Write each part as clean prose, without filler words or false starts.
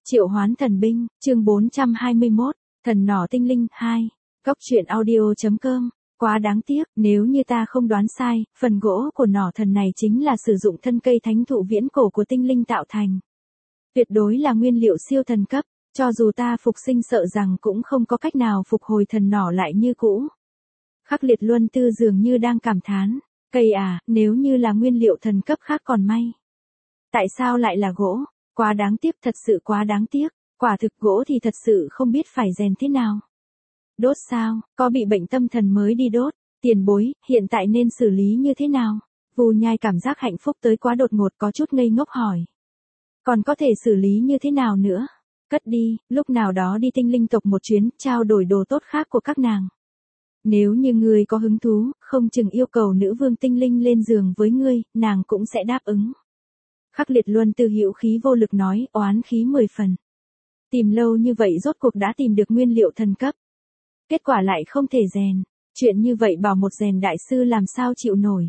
Triệu hoán thần binh, chương 421, thần nỏ tinh linh 2. Góc truyện audio.com. Quá đáng tiếc, nếu như ta không đoán sai, phần gỗ của nỏ thần này chính là sử dụng thân cây thánh thụ viễn cổ của tinh linh tạo thành. Tuyệt đối là nguyên liệu siêu thần cấp, cho dù ta phục sinh sợ rằng cũng không có cách nào phục hồi thần nỏ lại như cũ. Khắc Liệt Luân Tư dường như đang cảm thán, cây à, nếu như là nguyên liệu thần cấp khác còn may. Tại sao lại là gỗ? Quá đáng tiếc, thật sự quá đáng tiếc, quả thực gỗ thì thật sự không biết phải rèn thế nào. Đốt sao, có bị bệnh tâm thần mới đi đốt, tiền bối, hiện tại nên xử lý như thế nào? Vu Nhai cảm giác hạnh phúc tới quá đột ngột có chút ngây ngốc hỏi. Còn có thể xử lý như thế nào nữa? Cất đi, lúc nào đó đi tinh linh tộc một chuyến, trao đổi đồ tốt khác của các nàng. Nếu như ngươi có hứng thú, không chừng yêu cầu nữ vương tinh linh lên giường với ngươi, nàng cũng sẽ đáp ứng. Khắc Liệt Luân Tư hữu khí vô lực nói, oán khí 10 phần. Tìm lâu như vậy rốt cuộc đã tìm được nguyên liệu thần cấp. Kết quả lại không thể rèn, chuyện như vậy bảo một rèn đại sư làm sao chịu nổi.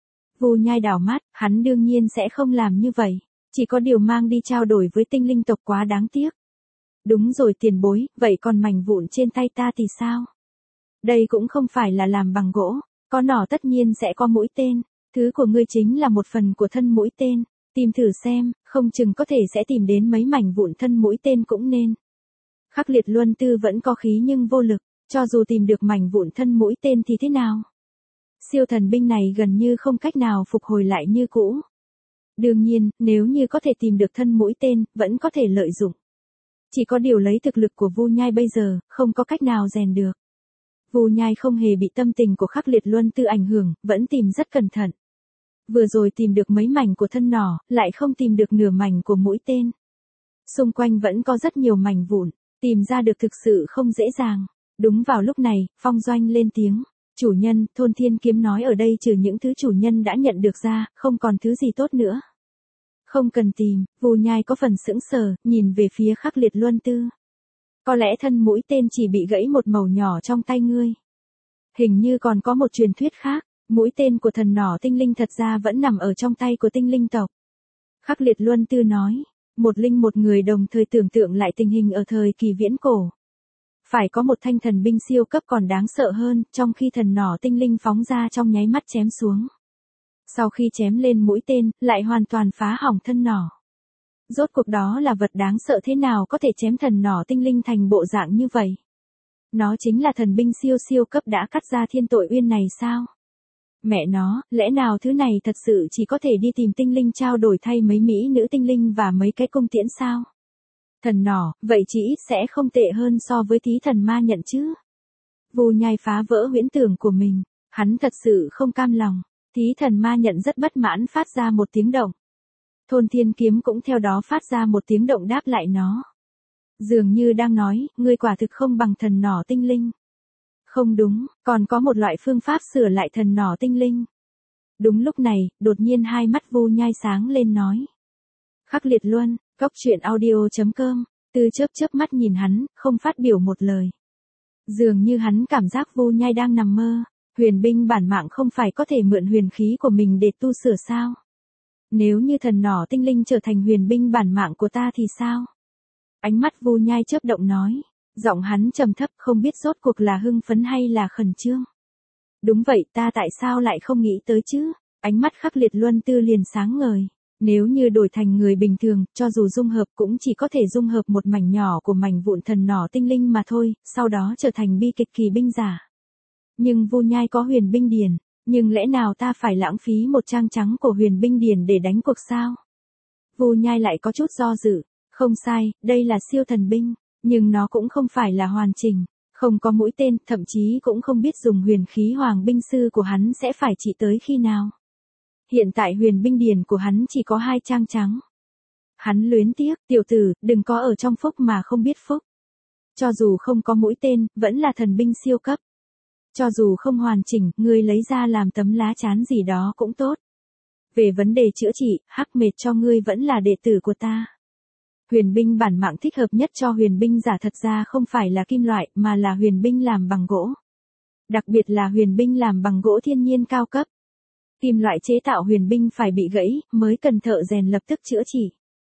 Vu Nhai đảo mắt, hắn đương nhiên sẽ không làm như vậy, chỉ có điều mang đi trao đổi với tinh linh tộc quá đáng tiếc. Đúng rồi tiền bối, vậy còn mảnh vụn trên tay ta thì sao? Đây cũng không phải là làm bằng gỗ, có nỏ tất nhiên sẽ có mũi tên, thứ của ngươi chính là một phần của thân mũi tên. Tìm thử xem, không chừng có thể sẽ tìm đến mấy mảnh vụn thân mũi tên cũng nên. Khắc Liệt Luân Tư vẫn có khí nhưng vô lực, cho dù tìm được mảnh vụn thân mũi tên thì thế nào? Siêu thần binh này gần như không cách nào phục hồi lại như cũ. Đương nhiên, nếu như có thể tìm được thân mũi tên, vẫn có thể lợi dụng. Chỉ có điều lấy thực lực của Vu Nhai bây giờ, không có cách nào rèn được. Vu Nhai không hề bị tâm tình của Khắc Liệt Luân Tư ảnh hưởng, vẫn tìm rất cẩn thận. Vừa rồi tìm được mấy mảnh của thân nỏ, lại không tìm được nửa mảnh của mũi tên. Xung quanh vẫn có rất nhiều mảnh vụn, tìm ra được thực sự không dễ dàng. Đúng vào lúc này, Phong Doanh lên tiếng. Chủ nhân, thôn Thiên Kiếm nói ở đây trừ những thứ chủ nhân đã nhận được ra, không còn thứ gì tốt nữa. Không cần tìm, Vu Nhai có phần sững sờ, nhìn về phía Khắc Liệt Luân Tư. Có lẽ thân mũi tên chỉ bị gãy một mẩu nhỏ trong tay ngươi. Hình như còn có một truyền thuyết khác. Mũi tên của thần nỏ tinh linh thật ra vẫn nằm ở trong tay của tinh linh tộc. Khắc Liệt Luân Tư nói, một người đồng thời tưởng tượng lại tình hình ở thời kỳ viễn cổ. Phải có một thanh thần binh siêu cấp còn đáng sợ hơn, trong khi thần nỏ tinh linh phóng ra trong nháy mắt chém xuống. Sau khi chém lên mũi tên, lại hoàn toàn phá hỏng thân nỏ. Rốt cuộc đó là vật đáng sợ thế nào có thể chém thần nỏ tinh linh thành bộ dạng như vậy? Nó chính là thần binh siêu cấp đã cắt ra thiên tội uyên này sao? Mẹ nó, lẽ nào thứ này thật sự chỉ có thể đi tìm tinh linh trao đổi thay mấy mỹ nữ tinh linh và mấy cái cung tiễn sao? Thần nỏ, vậy chỉ ít sẽ không tệ hơn so với thí thần ma nhận chứ? Vu Nhai phá vỡ huyễn tưởng của mình, hắn thật sự không cam lòng, thí thần ma nhận rất bất mãn phát ra một tiếng động. Thôn Thiên Kiếm cũng theo đó phát ra một tiếng động đáp lại nó. Dường như đang nói, ngươi quả thực không bằng thần nỏ tinh linh. Không đúng, còn có một loại phương pháp sửa lại thần nỏ tinh linh. Đúng lúc này, đột nhiên hai mắt Vu Nhai sáng lên nói. Khắc Liệt Luân, góc truyện audio.com, Tư chớp mắt nhìn hắn, không phát biểu một lời. Dường như hắn cảm giác Vu Nhai đang nằm mơ, huyền binh bản mạng không phải có thể mượn huyền khí của mình để tu sửa sao? Nếu như thần nỏ tinh linh trở thành huyền binh bản mạng của ta thì sao? Ánh mắt Vu Nhai chớp động nói. Giọng hắn trầm thấp không biết rốt cuộc là hưng phấn hay là khẩn trương. Đúng vậy, ta tại sao lại không nghĩ tới chứ? Ánh mắt Khắc Liệt Luân Tư liền sáng ngời. Nếu như đổi thành người bình thường, cho dù dung hợp cũng chỉ có thể dung hợp một mảnh nhỏ của mảnh vụn thần nỏ tinh linh mà thôi, sau đó trở thành bi kịch kỳ binh giả. Nhưng Vu Nhai có huyền binh điển, nhưng lẽ nào ta phải lãng phí một trang trắng của huyền binh điển để đánh cuộc sao? Vu Nhai lại có chút do dự. Không sai, đây là siêu thần binh. Nhưng nó cũng không phải là hoàn chỉnh, không có mũi tên, thậm chí cũng không biết dùng huyền khí hoàng binh sư của hắn sẽ phải trị tới khi nào. Hiện tại huyền binh điển của hắn chỉ có 2 trang trắng. Hắn luyến tiếc, tiểu tử, đừng có ở trong phúc mà không biết phúc. Cho dù không có mũi tên, vẫn là thần binh siêu cấp. Cho dù không hoàn chỉnh, ngươi lấy ra làm tấm lá chắn gì đó cũng tốt. Về vấn đề chữa trị, hắc mệt cho ngươi vẫn là đệ tử của ta. Huyền binh bản mạng thích hợp nhất cho huyền binh giả thật ra không phải là kim loại mà là huyền binh làm bằng gỗ. Đặc biệt là huyền binh làm bằng gỗ thiên nhiên cao cấp. Kim loại chế tạo huyền binh phải bị gãy mới cần thợ rèn lập tức chữa trị.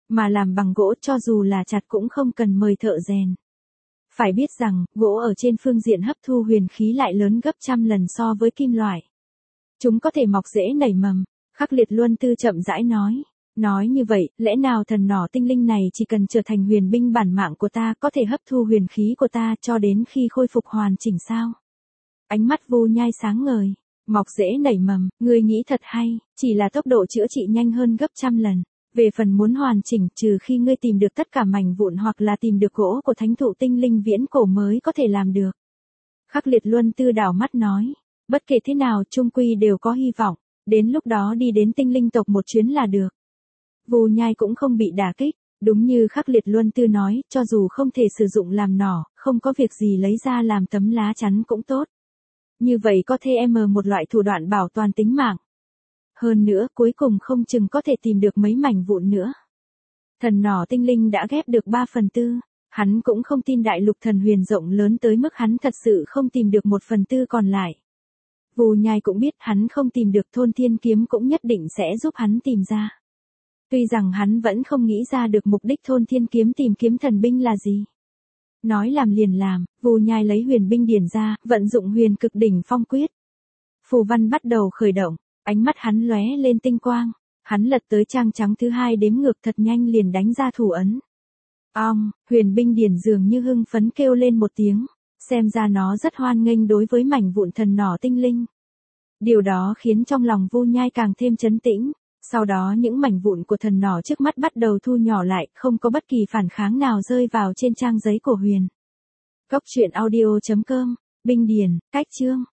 mà làm bằng gỗ cho dù là chặt cũng không cần mời thợ rèn. Phải biết rằng, gỗ ở trên phương diện hấp thu huyền khí lại lớn gấp trăm lần so với kim loại. Chúng có thể mọc rễ nảy mầm, Khắc Liệt Luân Tư chậm rãi nói. Nói như vậy, lẽ nào thần nỏ tinh linh này chỉ cần trở thành huyền binh bản mạng của ta có thể hấp thu huyền khí của ta cho đến khi khôi phục hoàn chỉnh sao? Ánh mắt Vu Nhai sáng ngời, mọc rễ nảy mầm, ngươi nghĩ thật hay, chỉ là tốc độ chữa trị nhanh hơn gấp trăm lần. Về phần muốn hoàn chỉnh trừ khi ngươi tìm được tất cả mảnh vụn hoặc là tìm được gỗ của thánh thụ tinh linh viễn cổ mới có thể làm được. Khắc Liệt Luân Tư đảo mắt nói, bất kể thế nào chung quy đều có hy vọng, đến lúc đó đi đến tinh linh tộc một chuyến là được. Vu Nhai cũng không bị đả kích, đúng như Khắc Liệt Luân Tư nói, cho dù không thể sử dụng làm nỏ, không có việc gì lấy ra làm tấm lá chắn cũng tốt. Như vậy có thể một loại thủ đoạn bảo toàn tính mạng. Hơn nữa cuối cùng không chừng có thể tìm được mấy mảnh vụn nữa. Thần nỏ tinh linh đã ghép được 3/4, hắn cũng không tin đại lục thần huyền rộng lớn tới mức hắn thật sự không tìm được 1/4 còn lại. Vu Nhai cũng biết hắn không tìm được thôn thiên kiếm cũng nhất định sẽ giúp hắn tìm ra. Tuy rằng hắn vẫn không nghĩ ra được mục đích thôn thiên kiếm tìm kiếm thần binh là gì. Nói làm liền làm, Vu Nhai lấy huyền binh điển ra, vận dụng huyền cực đỉnh phong quyết. Phù văn bắt đầu khởi động, ánh mắt hắn lóe lên tinh quang, hắn lật tới trang trắng thứ 2 đếm ngược thật nhanh liền đánh ra thủ ấn. Huyền binh điển dường như hưng phấn kêu lên một tiếng, xem ra nó rất hoan nghênh đối với mảnh vụn thần nỏ tinh linh. Điều đó khiến trong lòng Vu Nhai càng thêm trấn tĩnh. Sau đó những mảnh vụn của thần nỏ trước mắt bắt đầu thu nhỏ lại, không có bất kỳ phản kháng nào rơi vào trên trang giấy của Huyền. Cốc truyện audio.com, Binh điển, cách chương.